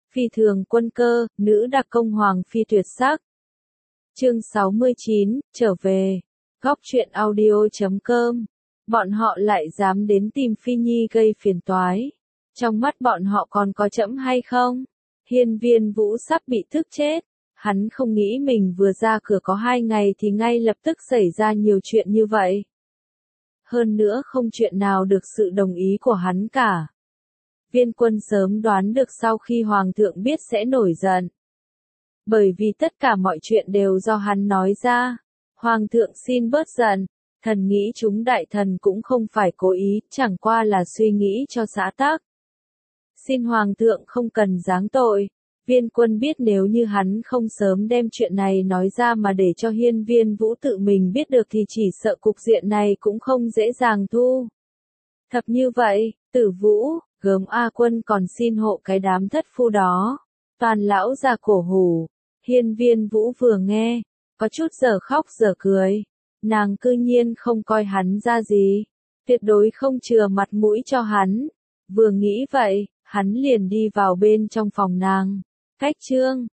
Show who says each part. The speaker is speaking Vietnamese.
Speaker 1: Phi thường quân cơ, nữ đặc công hoàng phi tuyệt sắc. Chương 69, trở về. Góc truyện audio.com. Bọn họ lại dám đến tìm Phi Nhi gây phiền toái. Trong mắt bọn họ còn có trẫm hay không? Hiên Viên Vũ sắp bị tức chết. Hắn không nghĩ mình vừa ra cửa có 2 ngày thì ngay lập tức xảy ra nhiều chuyện như vậy. Hơn nữa không chuyện nào được sự đồng ý của hắn cả. Viên Quân sớm đoán được sau khi Hoàng thượng biết sẽ nổi giận. Bởi vì tất cả mọi chuyện đều do hắn nói ra. Hoàng thượng xin bớt giận, thần nghĩ chúng đại thần cũng không phải cố ý, chẳng qua là suy nghĩ cho xã tắc. Xin Hoàng thượng không cần giáng tội. Viên Quân biết nếu như hắn không sớm đem chuyện này nói ra mà để cho Hiên Viên Vũ tự mình biết được thì chỉ sợ cục diện này cũng không dễ dàng thu thập như vậy. Tử Vũ, gớm A Quân còn xin hộ cái đám thất phu đó. Toàn lão già cổ hủ. Hiên Viên Vũ vừa nghe, có chút giờ khóc giờ cười. Nàng cư nhiên không coi hắn ra gì. Tuyệt đối không chừa mặt mũi cho hắn. Vừa nghĩ vậy, hắn liền đi vào bên trong phòng nàng. Cách chương